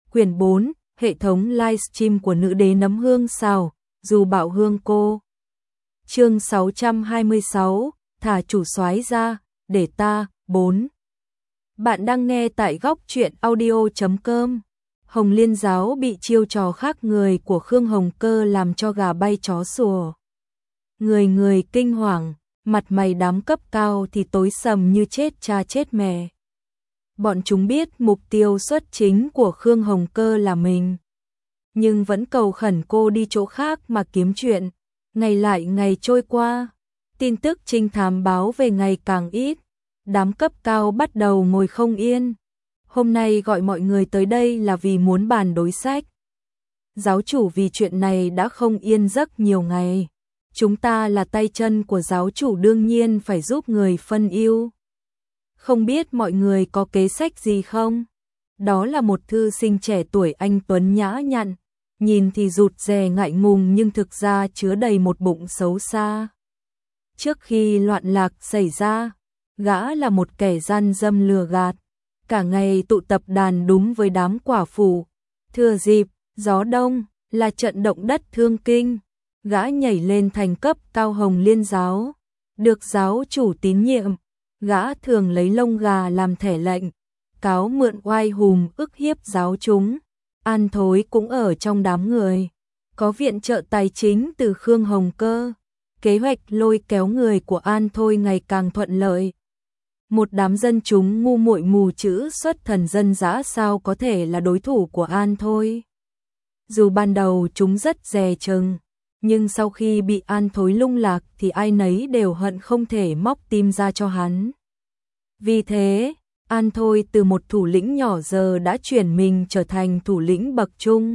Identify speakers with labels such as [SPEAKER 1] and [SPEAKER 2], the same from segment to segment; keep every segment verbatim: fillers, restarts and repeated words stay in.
[SPEAKER 1] Quyển bốn, hệ thống livestream của nữ đế nấm hương xào, dù bạo hương cô. Chương sáu trăm hai mươi sáu, thả chủ soái ra, để ta, bốn. Bạn đang nghe tại góc truyện audio chấm com. Hồng Liên giáo bị chiêu trò khác người của Khương Hồng Cơ làm cho gà bay chó sủa. Người người kinh hoàng, mặt mày đám cấp cao thì tối sầm như chết cha chết mẹ. Bọn chúng biết mục tiêu xuất chính của Khương Hồng Cơ là mình, nhưng vẫn cầu khẩn cô đi chỗ khác mà kiếm chuyện. Ngày lại ngày trôi qua, tin tức trinh thám báo về ngày càng ít, đám cấp cao bắt đầu ngồi không yên. Hôm nay gọi mọi người tới đây là vì muốn bàn đối sách. Giáo chủ vì chuyện này đã không yên giấc nhiều ngày. Chúng ta là tay chân của giáo chủ đương nhiên phải giúp người phân ưu. Không biết mọi người có kế sách gì không? Đó là một thư sinh trẻ tuổi anh tuấn nhã nhặn, nhìn thì rụt rè ngại ngùng nhưng thực ra chứa đầy một bụng xấu xa. Trước khi loạn lạc xảy ra, gã là một kẻ gian dâm lừa gạt, cả ngày tụ tập đàn đúng với đám quả phụ. Thừa dịp gió đông là trận động đất thương kinh, gã nhảy lên thành cấp cao Hồng Liên giáo, được giáo chủ tín nhiệm. Gã thường lấy lông gà làm thẻ lệnh, cáo mượn oai hùng ức hiếp giáo chúng. An Thối cũng ở trong đám người, có viện trợ tài chính từ Khương Hồng Cơ. Kế hoạch lôi kéo người của An Thôi ngày càng thuận lợi. Một đám dân chúng ngu muội mù chữ xuất thần dân dã sao có thể là đối thủ của An Thôi. Dù ban đầu chúng rất dè chừng, nhưng sau khi bị An Thối lung lạc thì ai nấy đều hận không thể móc tim ra cho hắn. Vì thế, An Thôi từ một thủ lĩnh nhỏ giờ đã chuyển mình trở thành thủ lĩnh bậc trung,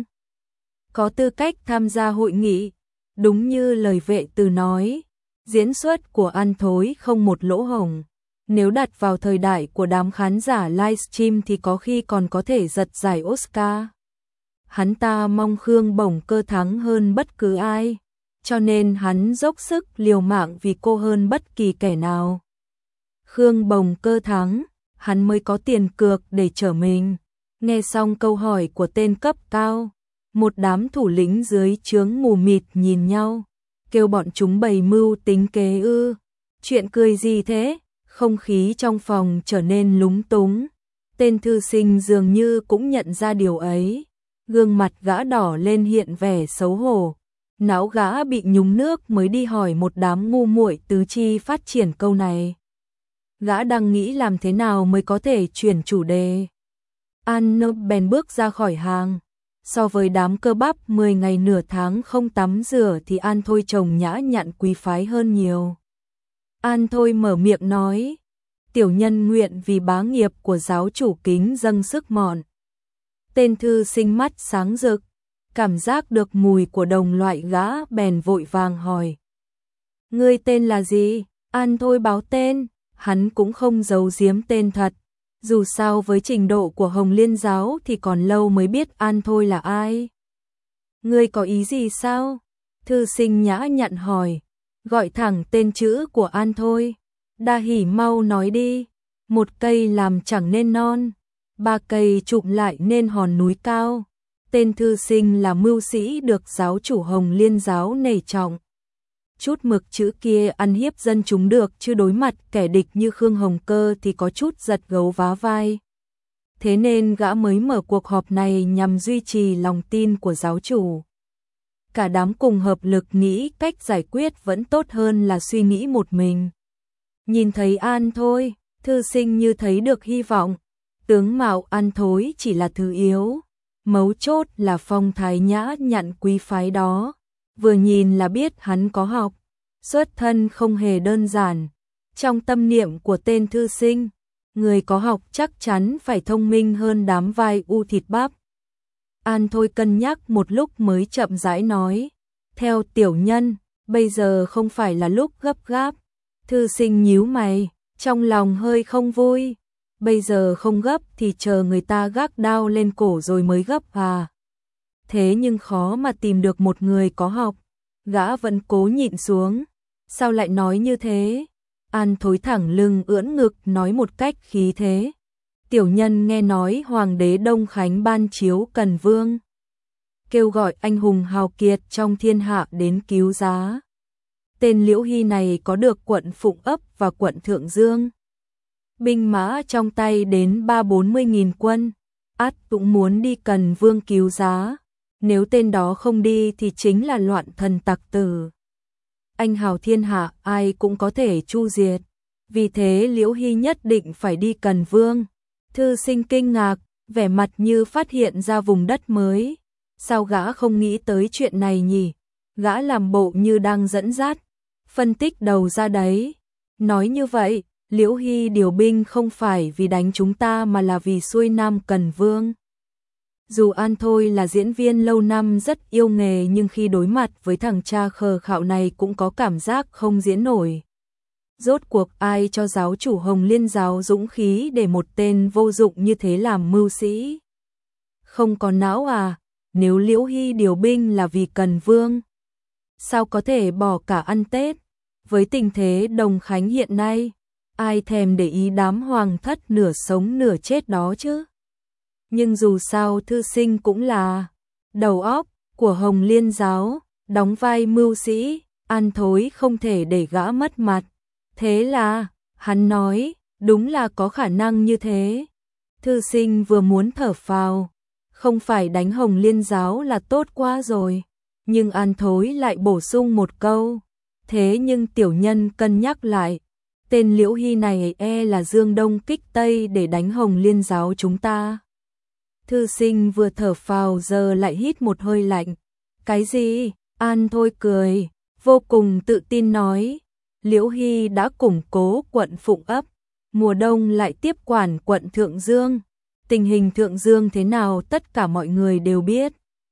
[SPEAKER 1] có tư cách tham gia hội nghị. Đúng như lời vệ từ nói, diễn xuất của An Thối không một lỗ hổng. Nếu đặt vào thời đại của đám khán giả livestream thì có khi còn có thể giật giải Oscar. Hắn ta mong Khương Bổng Cơ thắng hơn bất cứ ai, cho nên hắn dốc sức liều mạng vì cô hơn bất kỳ kẻ nào. Khương Bổng Cơ thắng, hắn mới có tiền cược để trở mình. Nghe xong câu hỏi của tên cấp cao, một đám thủ lĩnh dưới trướng mù mịt nhìn nhau, kêu bọn chúng bày mưu tính kế ư. Chuyện cười gì thế? Không khí trong phòng trở nên lúng túng. Tên thư sinh dường như cũng nhận ra điều ấy. Gương mặt gã đỏ lên hiện vẻ xấu hổ. Não gã bị nhúng nước mới đi hỏi một đám ngu muội tứ chi phát triển câu này. Gã đang nghĩ làm thế nào mới có thể chuyển chủ đề. An Nông bèn bước ra khỏi hàng. So với đám cơ bắp mười ngày nửa tháng không tắm rửa thì An Thôi chồng nhã nhặn quý phái hơn nhiều. An Thôi mở miệng nói, tiểu nhân nguyện vì bá nghiệp của giáo chủ kính dâng sức mọn. Tên thư sinh mắt sáng rực, cảm giác được mùi của đồng loại gã bèn vội vàng hỏi. Ngươi tên là gì? An Thôi báo tên, hắn cũng không giấu giếm tên thật. Dù sao với trình độ của Hồng Liên giáo thì còn lâu mới biết An Thôi là ai. Ngươi có ý gì sao? Thư sinh nhã nhặn hỏi. Gọi thẳng tên chữ của An Thôi. Đa hỉ mau nói đi. Một cây làm chẳng nên non, ba cây chụm lại nên hòn núi cao. Tên thư sinh là mưu sĩ được giáo chủ Hồng Liên giáo nể trọng. Chút mực chữ kia ăn hiếp dân chúng được, chứ đối mặt kẻ địch như Khương Hồng Cơ thì có chút giật gấu vá vai. Thế nên gã mới mở cuộc họp này nhằm duy trì lòng tin của giáo chủ. Cả đám cùng hợp lực nghĩ cách giải quyết vẫn tốt hơn là suy nghĩ một mình. Nhìn thấy An Thôi, thư sinh như thấy được hy vọng. Tướng mạo An Thối chỉ là thứ yếu, mấu chốt là phong thái nhã nhặn quý phái đó. Vừa nhìn là biết hắn có học, xuất thân không hề đơn giản. Trong tâm niệm của tên thư sinh, người có học chắc chắn phải thông minh hơn đám vai u thịt bắp. An Thôi cân nhắc một lúc mới chậm rãi nói, theo tiểu nhân, bây giờ không phải là lúc gấp gáp. Thư sinh nhíu mày, trong lòng hơi không vui. Bây giờ không gấp thì chờ người ta gác đao lên cổ rồi mới gấp à? Thế nhưng khó mà tìm được một người có học. Gã vẫn cố nhịn xuống. Sao lại nói như thế? An Thối thẳng lưng ưỡn ngực nói một cách khí thế. Tiểu nhân nghe nói Hoàng đế Đông Khánh ban chiếu Cần Vương, kêu gọi anh hùng hào kiệt trong thiên hạ đến cứu giá. Tên Liễu Hy này có được quận Phụng Ấp và quận Thượng Dương. Binh mã trong tay đến ba bốn mươi nghìn quân, ắt cũng muốn đi Cần Vương cứu giá. Nếu tên đó không đi thì chính là loạn thần tặc tử. Anh hào thiên hạ ai cũng có thể chu diệt. Vì thế Liễu Hy nhất định phải đi Cần Vương. Thư Sinh kinh ngạc, vẻ mặt như phát hiện ra vùng đất mới. Sao gã không nghĩ tới chuyện này nhỉ? Gã làm bộ như đang dẫn dắt, phân tích đầu ra đấy. Nói như vậy, Liễu Hy điều binh không phải vì đánh chúng ta mà là vì xuôi nam Cần Vương. Dù An Thôi là diễn viên lâu năm rất yêu nghề nhưng khi đối mặt với thằng cha khờ khạo này cũng có cảm giác không diễn nổi. Rốt cuộc ai cho giáo chủ Hồng Liên giáo dũng khí để một tên vô dụng như thế làm mưu sĩ? Không có não à? Nếu Liễu Hy điều binh là vì Cần Vương, sao có thể bỏ cả ăn Tết? Với tình thế Đồng Khánh hiện nay, ai thèm để ý đám hoàng thất nửa sống nửa chết đó chứ? Nhưng dù sao Thư Sinh cũng là đầu óc của Hồng Liên giáo, đóng vai mưu sĩ, An Thối không thể để gã mất mặt. Thế là, hắn nói, đúng là có khả năng như thế. Thư Sinh vừa muốn thở phào, không phải đánh Hồng Liên giáo là tốt quá rồi. Nhưng An Thối lại bổ sung một câu, thế nhưng tiểu nhân cân nhắc lại, tên Liễu Hy này e là dương đông kích tây để đánh Hồng Liên giáo chúng ta. Thư Sinh vừa thở phào giờ lại hít một hơi lạnh. Cái gì? An Thôi cười, vô cùng tự tin nói, Liễu Hy đã củng cố quận Phụng Ấp, mùa đông lại tiếp quản quận Thượng Dương. Tình hình Thượng Dương thế nào tất cả mọi người đều biết.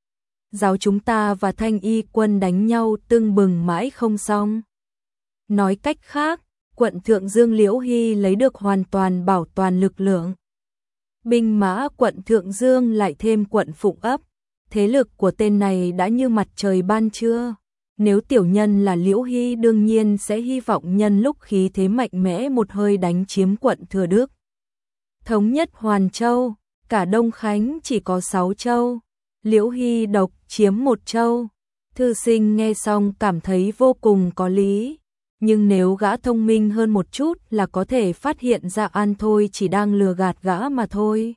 [SPEAKER 1] Giáo chúng ta và Thanh Y quân đánh nhau tưng bừng mãi không xong. Nói cách khác, quận Thượng Dương Liễu Hy lấy được hoàn toàn bảo toàn lực lượng. Binh mã quận Thượng Dương lại thêm quận Phụng Ấp, thế lực của tên này đã như mặt trời ban trưa. Nếu tiểu nhân là Liễu Hy đương nhiên sẽ hy vọng nhân lúc khí thế mạnh mẽ một hơi đánh chiếm quận Thừa Đức. Thống nhất Hoàn Châu, cả Đông Khánh chỉ có sáu châu, Liễu Hy độc chiếm một châu. Thư Sinh nghe xong cảm thấy vô cùng có lý, nhưng nếu gã thông minh hơn một chút là có thể phát hiện ra An Thôi chỉ đang lừa gạt gã mà thôi.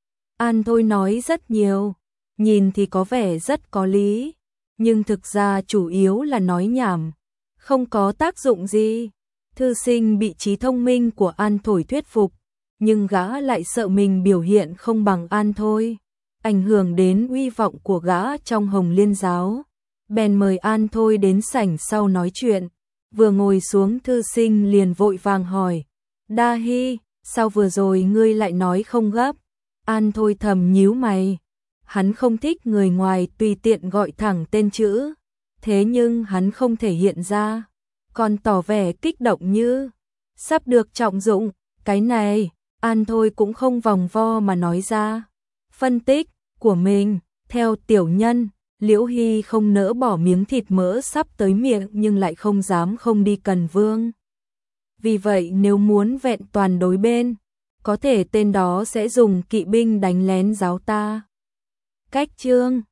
[SPEAKER 1] An Thôi nói rất nhiều, nhìn thì có vẻ rất có lý, nhưng thực ra chủ yếu là nói nhảm, không có tác dụng gì. Thư Sinh bị trí thông minh của An Thôi thuyết phục, nhưng gã lại sợ mình biểu hiện không bằng An Thôi, ảnh hưởng đến uy vọng của gã trong Hồng Liên giáo. Bèn mời An Thôi đến sảnh sau nói chuyện. Vừa ngồi xuống Thư Sinh liền vội vàng hỏi, Đa Hy, sao vừa rồi ngươi lại nói không gấp? An Thôi thầm nhíu mày, hắn không thích người ngoài tùy tiện gọi thẳng tên chữ, thế nhưng hắn không thể hiện ra, còn tỏ vẻ kích động như sắp được trọng dụng. Cái này, An Thôi cũng không vòng vo mà nói ra phân tích của mình. Theo tiểu nhân, Liễu Hy không nỡ bỏ miếng thịt mỡ sắp tới miệng nhưng lại không dám không đi Cần Vương. Vì vậy nếu muốn vẹn toàn đối bên, có thể tên đó sẽ dùng kỵ binh đánh lén giáo ta. Cách chương